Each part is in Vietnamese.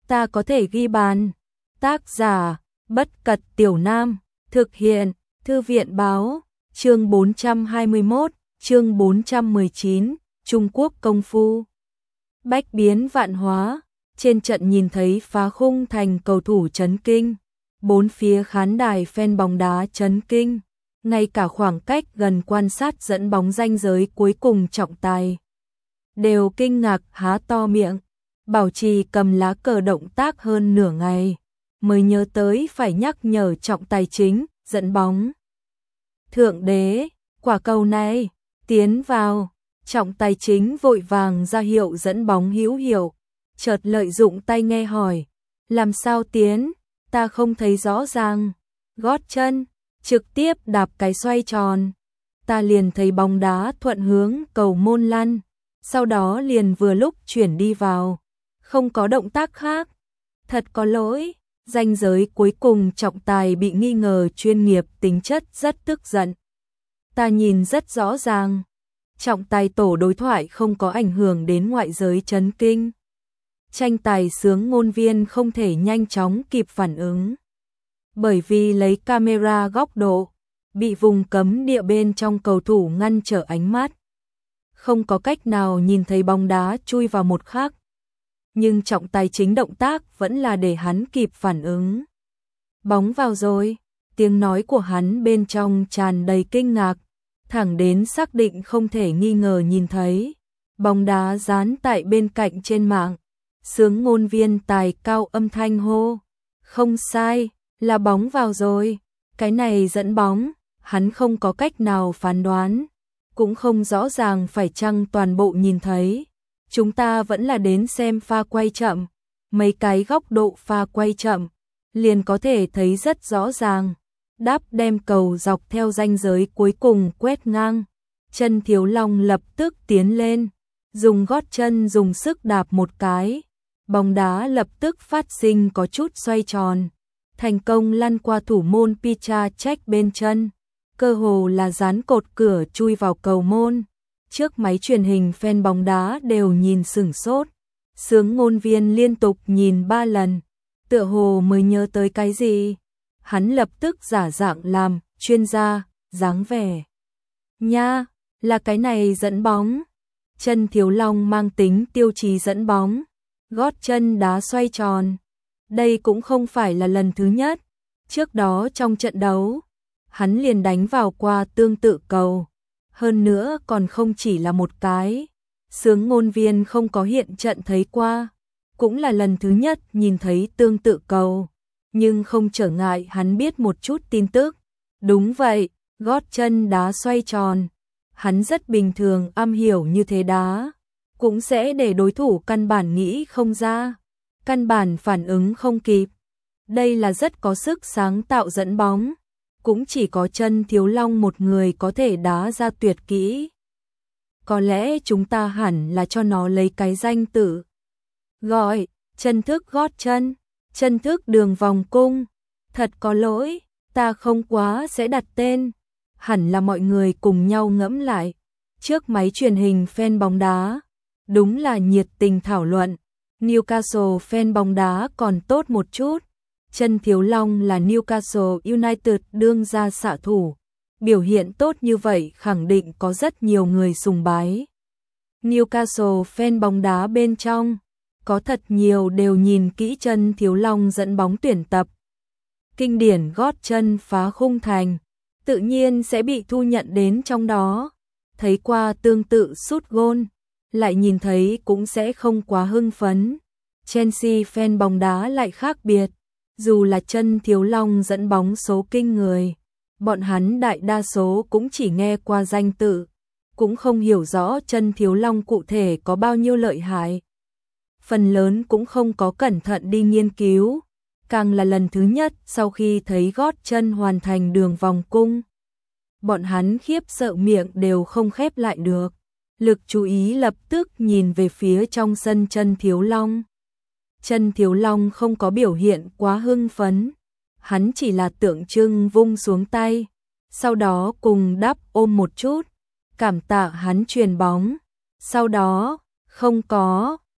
ta có thể ghi bàn. Tác giả, Bất Cật Tiểu Nam, thực hiện, Thư viện báo, chương 421, chương 419, Trung Quốc công phu. Bách biến vạn hóa, trên trận nhìn thấy phá khung thành cầu thủ chấn kinh, bốn phía khán đài fan bóng đá chấn kinh, ngay cả khoảng cách gần quan sát dẫn bóng ranh giới cuối cùng trọng tài đều kinh ngạc há to miệng. Bảo trì cầm lá cờ động tác hơn nửa ngày, mới nhớ tới phải nhắc nhở trọng tài chính, dẫn bóng. Thượng đế, quả cầu này, tiến vào, trọng tài chính vội vàng ra hiệu dẫn bóng hữu hiệu, chợt lợi dụng tai nghe hỏi, làm sao tiến, ta không thấy rõ ràng, gót chân, trực tiếp đạp cái xoay tròn, ta liền thấy bóng đá thuận hướng cầu môn lăn, sau đó liền vừa lúc chuyển đi vào. Không có động tác khác. Thật có lỗi, ranh giới cuối cùng trọng tài bị nghi ngờ chuyên nghiệp tính chất rất tức giận. Ta nhìn rất rõ ràng, trọng tài tổ đối thoại không có ảnh hưởng đến ngoại giới chấn kinh. Tranh tài sướng ngôn viên không thể nhanh chóng kịp phản ứng. Bởi vì lấy camera góc độ, bị vùng cấm địa bên trong cầu thủ ngăn trở ánh mắt. Không có cách nào nhìn thấy bóng đá chui vào một khắc. Nhưng trọng tài chính động tác vẫn là để hắn kịp phản ứng. Bóng vào rồi, tiếng nói của hắn bên trong tràn đầy kinh ngạc, thẳng đến xác định không thể nghi ngờ nhìn thấy. Bóng đá dán tại bên cạnh trên mạng, sướng ngôn viên tài cao âm thanh hô. Không sai, là bóng vào rồi, cái này dẫn bóng, hắn không có cách nào phán đoán, cũng không rõ ràng phải chăng toàn bộ nhìn thấy. Chúng ta vẫn là đến xem pha quay chậm, mấy cái góc độ pha quay chậm, liền có thể thấy rất rõ ràng. Đáp đem cầu dọc theo ranh giới cuối cùng quét ngang, chân Thiếu Long lập tức tiến lên, dùng gót chân dùng sức đạp một cái, bóng đá lập tức phát sinh có chút xoay tròn, thành công lăn qua thủ môn Picha Check bên chân, cơ hồ là dán cột cửa chui vào cầu môn. Trước máy truyền hình fan bóng đá đều nhìn sửng sốt, sướng ngôn viên liên tục nhìn 3 lần, tựa hồ mới nhớ tới cái gì. Hắn lập tức giả dạng làm chuyên gia, dáng vẻ. Nha, là cái này dẫn bóng. Chân Thiếu Long mang tính tiêu chí dẫn bóng, gót chân đá xoay tròn. Đây cũng không phải là lần thứ nhất, trước đó trong trận đấu, hắn liền đánh vào qua tương tự cầu. Hơn nữa còn không chỉ là một cái, sướng ngôn viên không có hiện trận thấy qua, cũng là lần thứ nhất nhìn thấy tương tự cầu, nhưng không trở ngại hắn biết một chút tin tức. Đúng vậy, gót chân đá xoay tròn, hắn rất bình thường am hiểu như thế đá, cũng sẽ để đối thủ căn bản nghĩ không ra, căn bản phản ứng không kịp. Đây là rất có sức sáng tạo dẫn bóng. Cũng chỉ có chân Thiếu Long một người có thể đá ra tuyệt kỹ. Có lẽ chúng ta hẳn là cho nó lấy cái danh tự. Gọi, chân thức gót chân, chân thức đường vòng cung. Thật có lỗi, ta không quá sẽ đặt tên. Hẳn là mọi người cùng nhau ngẫm lại. Trước máy truyền hình fan bóng đá, đúng là nhiệt tình thảo luận. Newcastle fan bóng đá còn tốt một chút. Chân Thiếu Long là Newcastle United đương gia xạ thủ, biểu hiện tốt như vậy khẳng định có rất nhiều người sùng bái. Newcastle fan bóng đá bên trong, có thật nhiều đều nhìn kỹ chân Thiếu Long dẫn bóng tuyển tập. Kinh điển gót chân phá khung thành, tự nhiên sẽ bị thu nhận đến trong đó. Thấy qua tương tự sút gôn, lại nhìn thấy cũng sẽ không quá hưng phấn. Chelsea fan bóng đá lại khác biệt. Dù là chân Thiếu Long dẫn bóng số kinh người, bọn hắn đại đa số cũng chỉ nghe qua danh tự, cũng không hiểu rõ chân Thiếu Long cụ thể có bao nhiêu lợi hại. Phần lớn cũng không có cẩn thận đi nghiên cứu, càng là lần thứ nhất sau khi thấy gót chân hoàn thành đường vòng cung. Bọn hắn khiếp sợ miệng đều không khép lại được, lực chú ý lập tức nhìn về phía trong sân chân Thiếu Long. Chân Thiếu Long không có biểu hiện quá hưng phấn, hắn chỉ là tượng trưng vung xuống tay, sau đó cùng Đáp ôm một chút, cảm tạ hắn truyền bóng, sau đó, không có,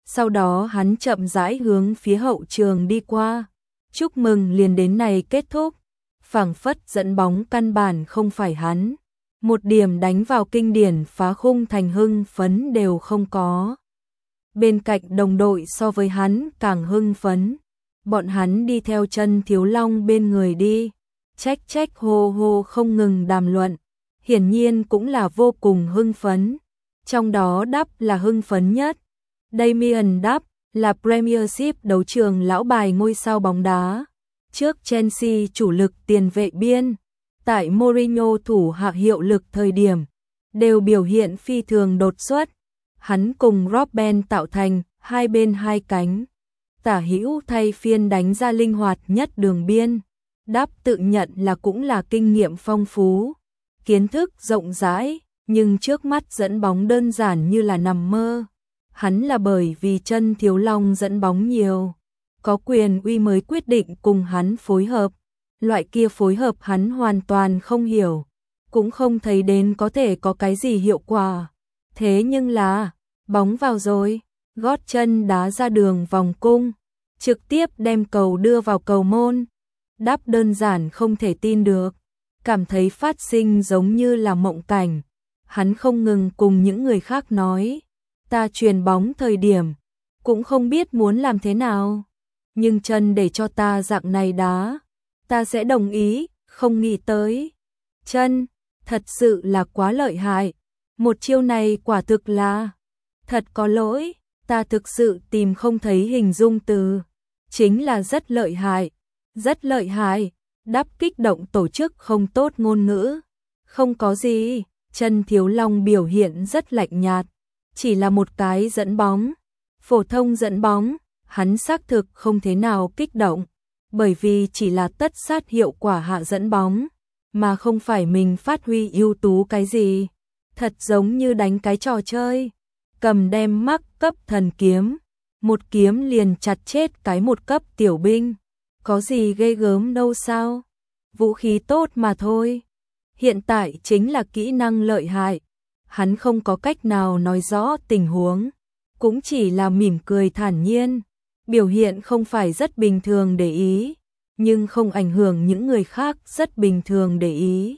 Sau đó hắn chậm rãi hướng phía hậu trường đi qua. Chúc mừng liền đến này kết thúc. Phảng phất dẫn bóng căn bản không phải hắn. Một điểm đánh vào kinh điển phá khung thành hưng phấn đều không có. Bên cạnh đồng đội so với hắn càng hưng phấn. Bọn hắn đi theo chân Thiếu Long bên người đi. Trách hô hô không ngừng đàm luận. Hiển nhiên cũng là vô cùng hưng phấn. Trong đó Đắp là hưng phấn nhất. Damien Đắp là Premiership đấu trường lão bài ngôi sao bóng đá. Trước Chelsea chủ lực tiền vệ biên. Tại Mourinho thủ hạ hiệu lực thời điểm. Đều biểu hiện phi thường đột xuất. Hắn cùng Robben tạo thành hai bên hai cánh. Tả hữu thay phiên đánh ra linh hoạt nhất đường biên. Đắp tự nhận là cũng là kinh nghiệm phong phú. Kiến thức rộng rãi. Nhưng trước mắt dẫn bóng đơn giản như là nằm mơ. Hắn là bởi vì chân Thiếu Long dẫn bóng nhiều. Có quyền uy mới quyết định cùng hắn phối hợp. Loại kia phối hợp hắn hoàn toàn không hiểu. Cũng không thấy đến có thể có cái gì hiệu quả. Thế nhưng là, bóng vào rồi. Gót chân đá ra đường vòng cung. Trực tiếp đem cầu đưa vào cầu môn. Đáp đơn giản không thể tin được. Cảm thấy phát sinh giống như là mộng cảnh. Hắn không ngừng cùng những người khác nói. Ta chuyền bóng thời điểm. Cũng không biết muốn làm thế nào. Nhưng chân để cho ta dạng này đá. Ta sẽ đồng ý, không nghĩ tới. Chân, thật sự là quá lợi hại. Một chiêu này quả thực là. Thật có lỗi, ta thực sự tìm không thấy hình dung từ. Chính là rất lợi hại. Rất lợi hại. Đáp kích động tổ chức không tốt ngôn ngữ. Không có gì. Chân Thiếu Long biểu hiện rất lạnh nhạt. Chỉ là một cái dẫn bóng. Phổ thông dẫn bóng. Hắn xác thực không thế nào kích động. Bởi vì chỉ là tất sát hiệu quả hạ dẫn bóng. Mà không phải mình phát huy ưu tú cái gì. Thật giống như đánh cái trò chơi. Cầm đem mắc cấp thần kiếm. Một kiếm liền chặt chết cái một cấp tiểu binh. Có gì ghê gớm đâu sao. Vũ khí tốt mà thôi. Hiện tại chính là kỹ năng lợi hại. Hắn không có cách nào nói rõ tình huống. Cũng chỉ là mỉm cười thản nhiên. Biểu hiện không phải rất bình thường để ý. Nhưng không ảnh hưởng những người khác rất bình thường để ý.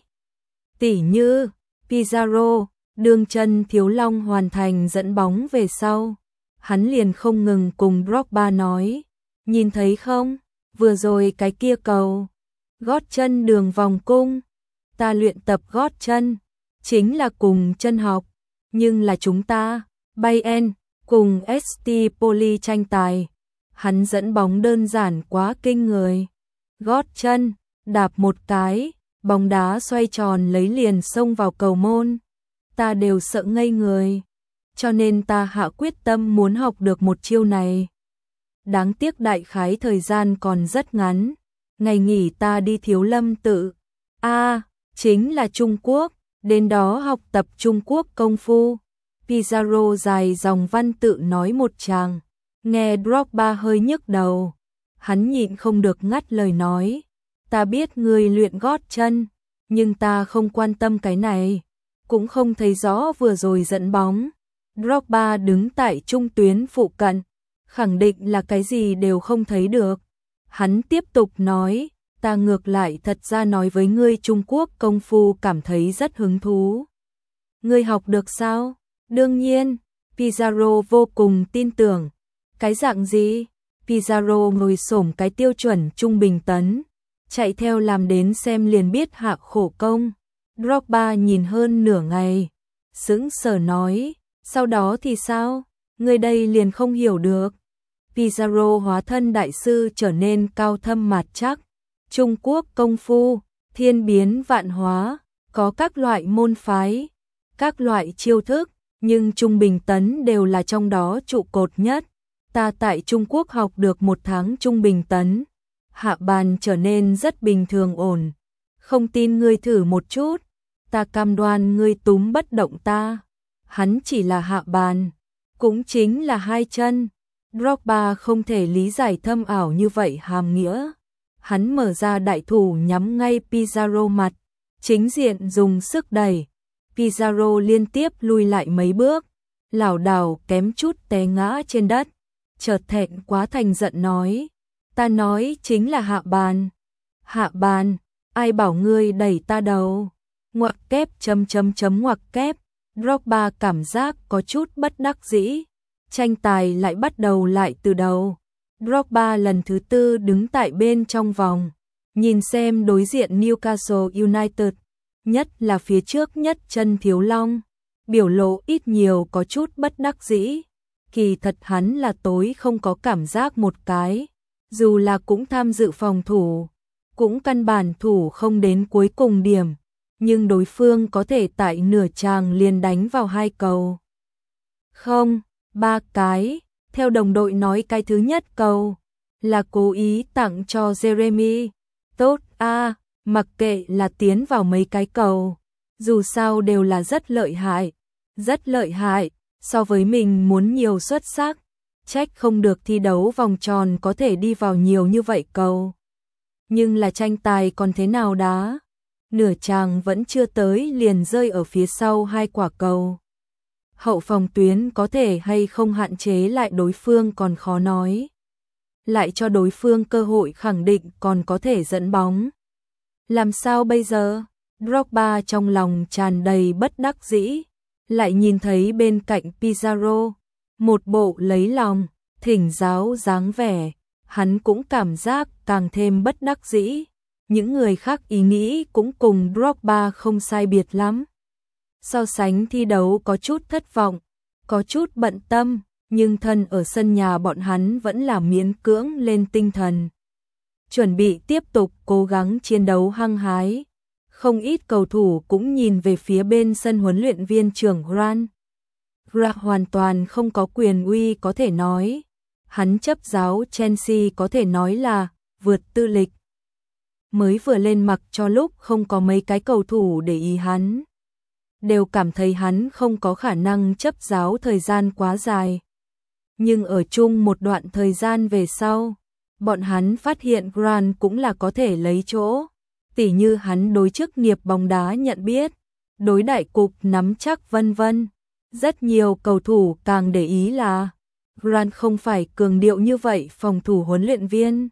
Tỉ như Pizarro, đương chân Thiếu Long hoàn thành dẫn bóng về sau. Hắn liền không ngừng cùng Drogba nói. Nhìn thấy không? Vừa rồi cái kia cầu. Gót chân đường vòng cung. Ta luyện tập gót chân. Chính là cùng chân học. Nhưng là chúng ta, Bayern, cùng ST Poli tranh tài. Hắn dẫn bóng đơn giản quá kinh người. Gót chân, đạp một cái, bóng đá xoay tròn lấy liền xông vào cầu môn. Ta đều sợ ngây người. Cho nên ta hạ quyết tâm muốn học được một chiêu này. Đáng tiếc đại khái thời gian còn rất ngắn. Ngày nghỉ ta đi Thiếu Lâm Tự. Chính là Trung Quốc. Đến đó học tập Trung Quốc công phu. Pizarro dài dòng văn tự nói một tràng. Nghe Drogba hơi nhức đầu. Hắn nhịn không được ngắt lời nói. Ta biết ngươi luyện gót chân. Nhưng ta không quan tâm cái này. Cũng không thấy rõ vừa rồi dẫn bóng. Drogba đứng tại trung tuyến phụ cận. Khẳng định là cái gì đều không thấy được. Hắn tiếp tục nói. Ta ngược lại thật ra nói với ngươi Trung Quốc công phu cảm thấy rất hứng thú. Ngươi học được sao? Đương nhiên. Pizarro vô cùng tin tưởng. Cái dạng gì? Pizarro ngồi xổm cái tiêu chuẩn trung bình tấn. Chạy theo làm đến xem liền biết hạ khổ công. Drogba nhìn hơn nửa ngày. Sững sờ nói. Sau đó thì sao? Ngươi đây liền không hiểu được. Pizarro hóa thân đại sư trở nên cao thâm mạt chắc. Trung Quốc công phu, thiên biến vạn hóa, có các loại môn phái, các loại chiêu thức, nhưng trung bình tấn đều là trong đó trụ cột nhất. Ta tại Trung Quốc học được 1 tháng trung bình tấn, hạ bàn trở nên rất bình thường ổn. Không tin ngươi thử một chút, ta cam đoan ngươi túm bất động ta. Hắn chỉ là hạ bàn, cũng chính là 2 chân. Drogba không thể lý giải thâm ảo như vậy hàm nghĩa. Hắn mở ra đại thủ nhắm ngay Pizarro mặt, chính diện dùng sức đẩy. Pizarro liên tiếp lùi lại mấy bước, lảo đảo kém chút té ngã trên đất. chợt thẹn quá thành giận nói, ta nói chính là hạ bàn. Hạ bàn, ai bảo ngươi đẩy ta đầu? Ngoặc kép ngoặc kép. Drogba cảm giác có chút bất đắc dĩ. Tranh tài lại bắt đầu lại từ đầu. Drogba lần thứ 4 đứng tại bên trong vòng, nhìn xem đối diện Newcastle United, nhất là phía trước nhất chân Thiếu Long, biểu lộ ít nhiều có chút bất đắc dĩ. Kỳ thật hắn là tối không có cảm giác một cái, dù là cũng tham dự phòng thủ, cũng căn bản thủ không đến cuối cùng điểm, nhưng đối phương có thể tại nửa tràng liền đánh vào 2 cầu. Không, 3 cái, theo đồng đội nói cái thứ nhất cầu là cố ý tặng cho Jeremy. Tốt a, mặc kệ là tiến vào mấy cái cầu, dù sao đều là rất lợi hại, so với mình muốn nhiều xuất sắc, trách không được thi đấu vòng tròn có thể đi vào nhiều như vậy cầu. Nhưng là tranh tài còn thế nào đá? Nửa chàng vẫn chưa tới liền rơi ở phía sau 2 quả cầu. Hậu phòng tuyến có thể hay không hạn chế lại đối phương còn khó nói. Lại cho đối phương cơ hội khẳng định còn có thể dẫn bóng. Làm sao bây giờ? Drogba trong lòng tràn đầy bất đắc dĩ, lại nhìn thấy bên cạnh Pizarro, một bộ lấy lòng, thỉnh giáo dáng vẻ, hắn cũng cảm giác càng thêm bất đắc dĩ. Những người khác ý nghĩ cũng cùng Drogba không sai biệt lắm. So sánh thi đấu có chút thất vọng, có chút bận tâm, nhưng thân ở sân nhà bọn hắn vẫn là miễn cưỡng lên tinh thần. Chuẩn bị tiếp tục cố gắng chiến đấu hăng hái. Không ít cầu thủ cũng nhìn về phía bên sân huấn luyện viên trưởng Grant. Grant hoàn toàn không có quyền uy có thể nói. Hắn chấp giáo Chelsea có thể nói là vượt tư lịch. Mới vừa lên mặc cho lúc không có mấy cái cầu thủ để ý hắn. Đều cảm thấy hắn không có khả năng chấp giáo thời gian quá dài. Nhưng ở chung một đoạn thời gian về sau, bọn hắn phát hiện Grant cũng là có thể lấy chỗ. Tỉ như hắn đối chức nghiệp bóng đá nhận biết, đối đại cục nắm chắc vân vân. Rất nhiều cầu thủ càng để ý là Grant không phải cường điệu như vậy phòng thủ huấn luyện viên.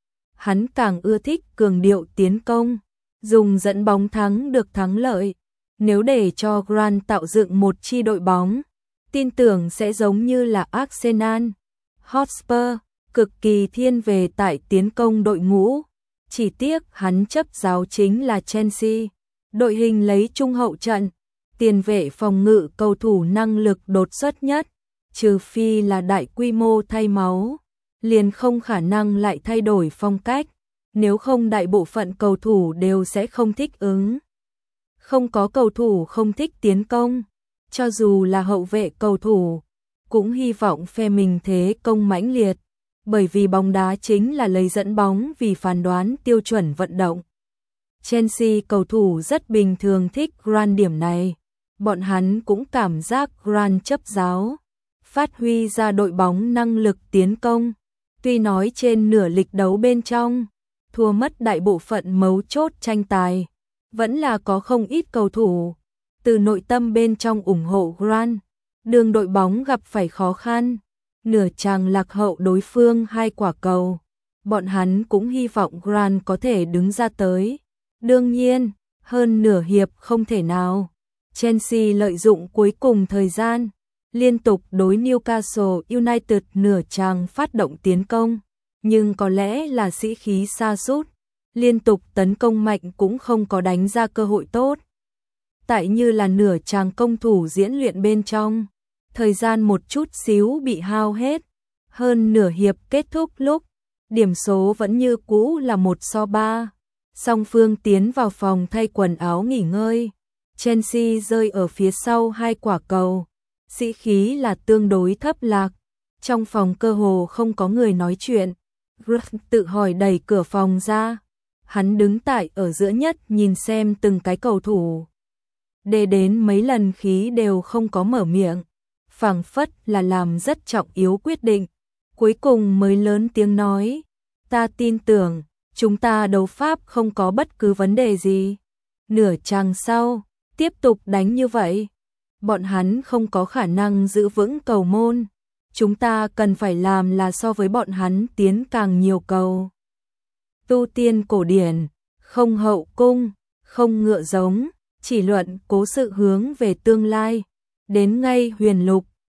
Hắn càng ưa thích cường điệu tiến công, dùng dẫn bóng thắng được thắng lợi. Nếu để cho Grant tạo dựng một chi đội bóng, tin tưởng sẽ giống như là Arsenal, Hotspur, cực kỳ thiên về tại tiến công đội ngũ. Chỉ tiếc hắn chấp giáo chính là Chelsea, đội hình lấy trung hậu trận, tiền vệ phòng ngự cầu thủ năng lực đột xuất nhất, trừ phi là đại quy mô thay máu, liền không khả năng lại thay đổi phong cách, nếu không đại bộ phận cầu thủ đều sẽ không thích ứng. Không có cầu thủ không thích tiến công, cho dù là hậu vệ cầu thủ, cũng hy vọng phe mình thế công mãnh liệt, bởi vì bóng đá chính là lấy dẫn bóng vì phán đoán tiêu chuẩn vận động. Chelsea cầu thủ rất bình thường thích Grant điểm này, bọn hắn cũng cảm giác Grant chấp giáo, phát huy ra đội bóng năng lực tiến công, tuy nói trên nửa lịch đấu bên trong, thua mất đại bộ phận mấu chốt tranh tài, vẫn là có không ít cầu thủ từ nội tâm bên trong ủng hộ Grant. Đường đội bóng gặp phải khó khăn, nửa chàng lạc hậu đối phương 2 quả cầu, bọn hắn cũng hy vọng Grant có thể đứng ra tới. Đương nhiên, hơn nửa hiệp không thể nào. Chelsea lợi dụng cuối cùng thời gian, liên tục đối Newcastle United nửa chàng phát động tiến công, nhưng có lẽ là sĩ khí sa sút, liên tục tấn công mạnh cũng không có đánh ra cơ hội tốt. Tại như là nửa chàng công thủ diễn luyện bên trong, thời gian một chút xíu bị hao hết, hơn nửa hiệp kết thúc lúc, điểm số vẫn như cũ là 1-3. Song phương tiến vào phòng thay quần áo nghỉ ngơi, Chelsea rơi ở phía sau 2 quả cầu, sĩ khí là tương đối thấp lạc, trong phòng cơ hồ không có người nói chuyện. Grant tự hỏi đẩy cửa phòng ra, hắn đứng tại ở giữa nhất nhìn xem từng cái cầu thủ. Để đến mấy lần khí đều không có mở miệng, phảng phất là làm rất trọng yếu quyết định, cuối cùng mới lớn tiếng nói, ta tin tưởng, chúng ta đấu pháp không có bất cứ vấn đề gì. Nửa chàng sau, tiếp tục đánh như vậy, bọn hắn không có khả năng giữ vững cầu môn, chúng ta cần phải làm là so với bọn hắn tiến càng nhiều cầu. Tu tiên cổ điển, không hậu cung, không ngựa giống, chỉ luận cố sự hướng về tương lai. Đến ngay huyền lục,